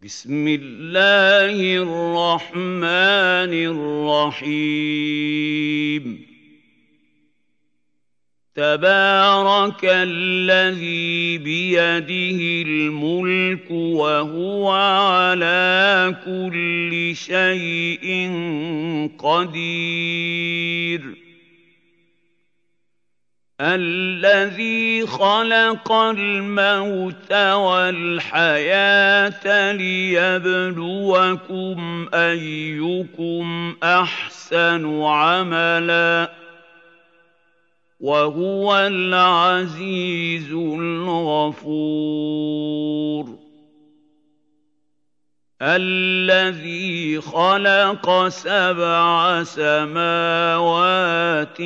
بسم الله الرحمن الرحيم تبارك الذي بيده الملك وهو على كل شيء قدير الذي خلق الموت والحياة ليبلوكم أيكم أحسن عملا وهو العزيز الغفور الذي خلق 7 سماوات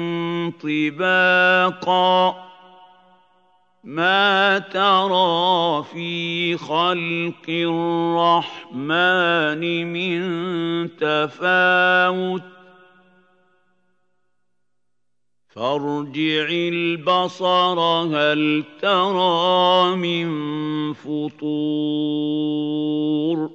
طباقا ما ترى في خلق الرحمن من تفاوت فارجع البصر هل ترى من فطور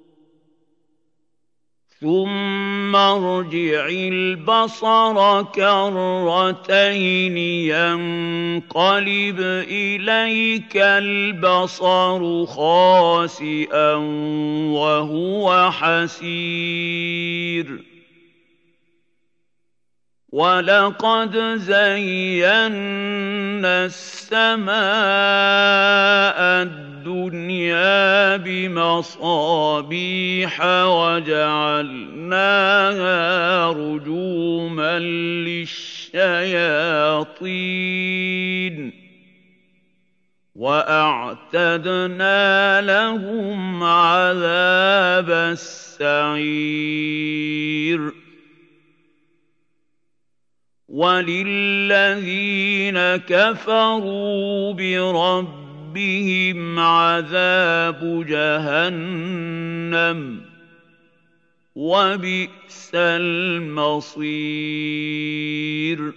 ثم ارجع البصر كرتين ينقلب إليك البصر خاسئا وهو حسير وَلَقَدْ زَيَّنَّا السَّمَاءَ الدُّنْيَا بِمَصَابِيحَ وَجَعَلْنَاهَا رُجُومًا لِّلشَّيَاطِينِ وَأَعْتَدْنَا لَهُمْ عَذَابَ السَّعِيرِ وَلِلَّذِينَ كَفَرُوا بِرَبِّهِمْ عَذَابُ جَهَنَّمَ وَبِئْسَ الْمَصِيرُ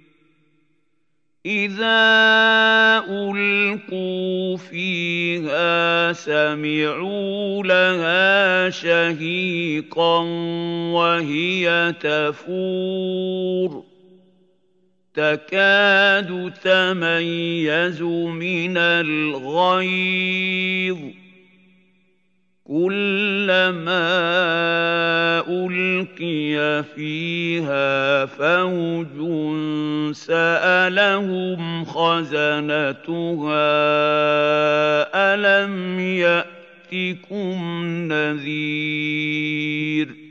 إِذَا أُلْقُوا فِيهَا سَمِعُوا لَهَا شَهِيقًا وَهِيَ تَفُورُ تكاد تميز من الغيظ كلما ألقي فيها فوج سألهم خزنتها ألم يأتكم نذير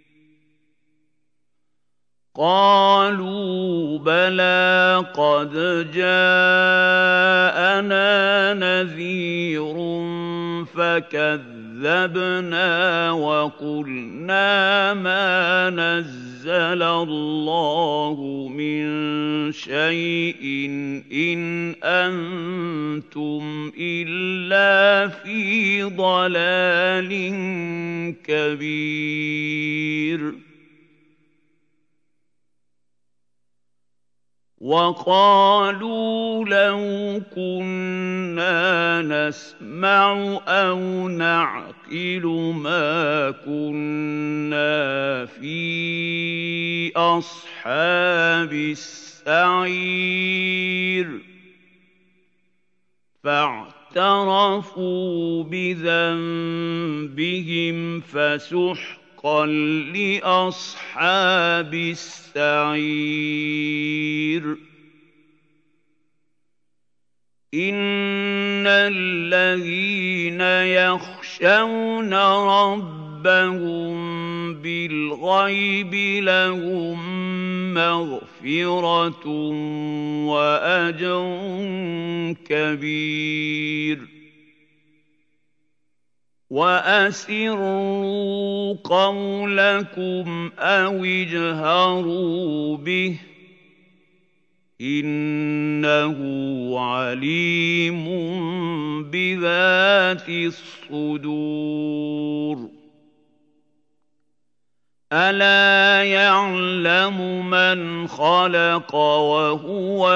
قالوا بلى قد جاءنا نذير فكذبنا وقلنا ما نزل الله من شيء إن أنتم إلا في ضلال كبير وَقَالُوا لَوْ كُنَّا نَسْمَعُ أَوْ نَعْقِلُ مَا كُنَّا فِي أَصْحَابِ السَّعِيرِ فَاعْتَرَفُوا بِذَنبِهِمْ فَسُحْقًا لِّأَصْحَابِ السَّعِيرِ إِنَّ الَّذِينَ يَخْشَوْنَ رَبَّهُم بِالْغَيْبِ لَهُم مَّغْفِرَةٌ وَأَجْرٌ كَبِيرٌ وَأَسِرُّوا قَوْلَكُمْ أَوِ اجْهَرُوا بِهِ إِنَّهُ عَلِيمٌ بِذَاتِ الصُّدُورِ أَلَا يَعْلَمُ مَنْ خَلَقَ وَهُوَ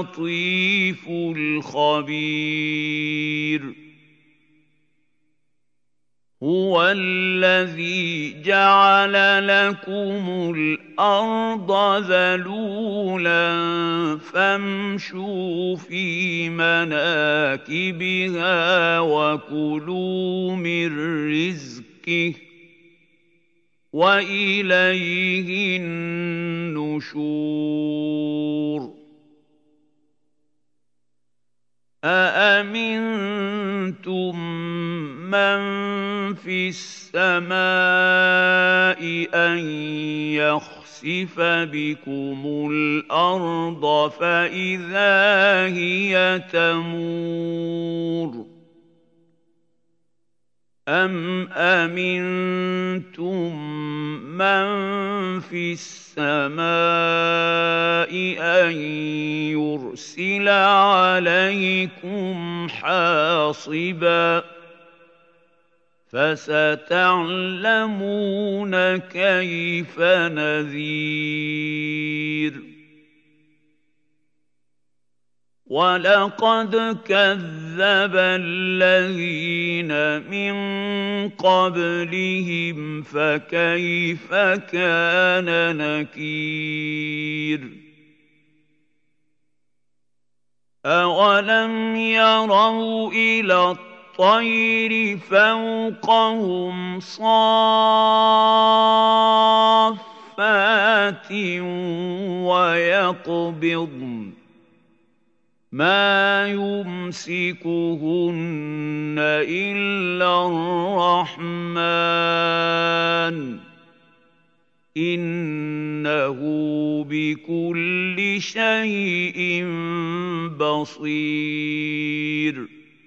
اللَّطِيفُ الْخَبِيرُ هُوَ الَّذِي جَعَلَ لَكُمُ الْأَرْضَ ذَلُولًا فَامْشُوا فِي مَنَاكِبِهَا وَكُلُوا مِن رِّزْقِهِ ۖ وَإِلَيْهِ النُّشُورُ أَأَمِنتُم مَّن فِي السَّمَاءِ أَن يَخْسِفَ بِكُمُ الْأَرْضَ فَإِذَا هِيَ تَمُورُ أَمْ أَمِنتُم مَّن فِي السَّمَاءِ أَن يُرْسِلَ عَلَيْكُمْ حَاصِبًا ۖ فَسَتَعْلَمُونَ كَيْفَ نَذِيرِ وَلَقَدْ كَذَّبَ الَّذِينَ مِن قَبْلِهِمْ فَكَيْفَ كَانَ نَكِيرِ أَوَلَمْ يَرَوْا إِلَى الطَّيْرِ فَوْقَهُمْ صَافَّاتٍ وَيَقْبِضْنَ مَا يُمْسِكُهُنَّ إِلَّا الرَّحْمَٰنُ ۚ إِنَّهُ بِكُلِّ شَيْءٍ بَصِيرٌ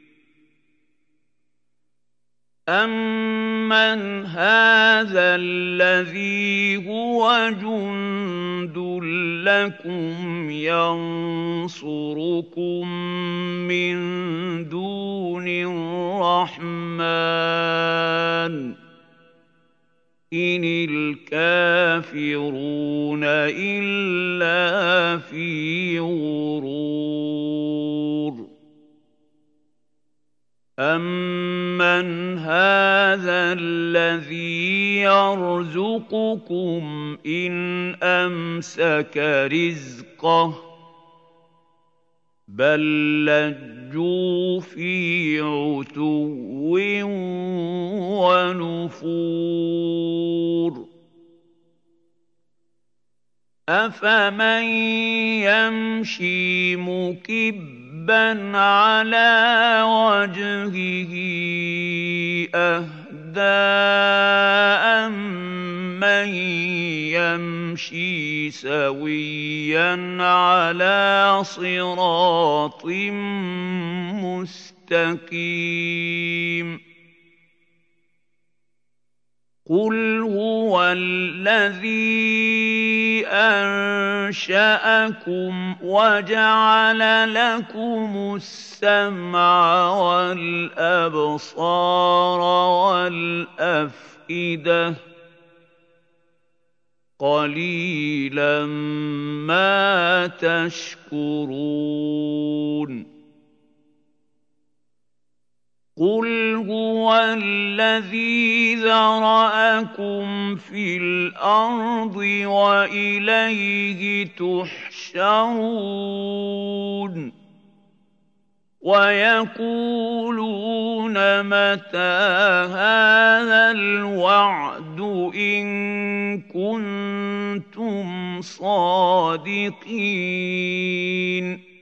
أَمَّنْ هَٰذَا الَّذِي هُوَ جُندٌ لَّكُمْ يَنصُرُكُم مِّن دُونِ الرَّحْمَٰنِ ۚ إِنِ الْكَافِرُونَ إِلَّا فِي غُرُورٍ أَمَّنْ هَٰذَا الَّذِي يَرْزُقُكُمْ إِنْ أَمْسَكَ رِزْقَهُ ۚ بَل لَّجُّوا فِي عُتُوٍّ وَنُفُورٍ أَفَمَن يَمْشِي مُكِبًّا عَلَىٰ وَجْهِهِ أَهْدَىٰ أَمَّن يَمْشِي سَوِيًّا عَلَىٰ صِرَاطٍ مُّسْتَقِيمٍ قُلْ هُوَ الَّذِي أَنشَأَكُمْ وَجَعَلَ لَكُمُ السَّمْعَ وَالْأَبْصَارَ وَالْأَفْئِدَةَ ۚ قَلِيلًا مَّا تَشْكُرُونَ قُلْ هُوَ الَّذِي ذَرَأَكُمْ فِي الْأَرْضِ وَإِلَيْهِ تُحْشَرُونَ وَيَقُولُونَ مَتَىٰ هَٰذَا الْوَعْدُ إِن كُنتُمْ صَادِقِينَ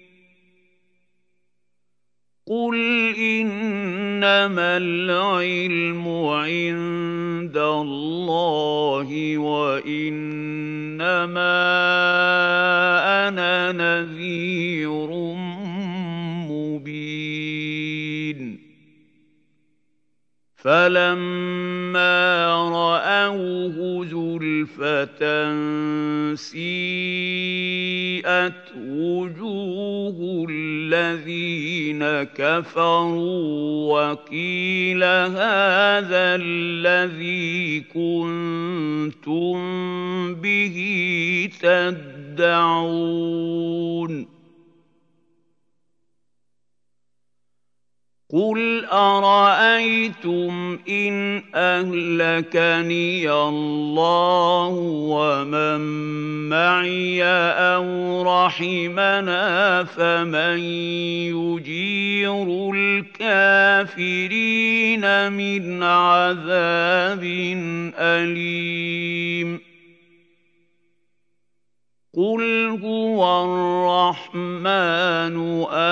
قُلْ إِنَّمَا الْعِلْمُ عِندَ اللَّهِ وَإِنَّمَا أَنَا نَذِيرٌ مُّبِينٌ فَلَمَّا رَأَوْهُ زُلْفَةً سِيئَتْ وُجُوهُ الَّذِينَ كَفَرُوا وَقِيلَ هَٰذَا الَّذِي كُنتُم بِهِ تَدَّعُونَ قُلْ أَرَأَيْتُمْ إِنْ أَهْلَكَنِيَ اللَّهُ وَمَن مَّعِيَ أَوْ رَحِمَنَا فَمَن يُجِيرُ الْكَافِرِينَ مِنْ عَذَابٍ أَلِيمٍ قُلْ هُوَ الرَّحْمَٰنُ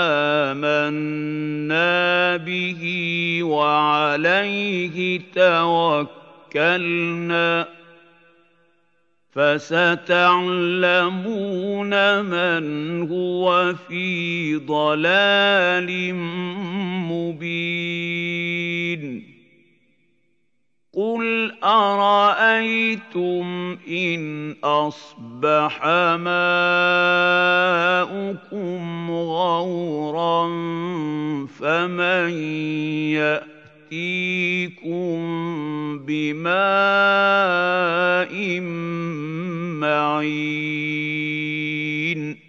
آمَنَّا بِهِ وَعَلَيْهِ تَوَكَّلْنَا ۖ فَسَتَعْلَمُونَ مَنْ هُوَ فِي ضَلَالٍ مُّبِينٍ قُلْ أَرَأَيْتُمْ إِنْ أَصْبَحَ مَاؤُكُمْ غَوْرًا فَمَن يَأْتِيكُم بِمَاءٍ مَّعِينٍ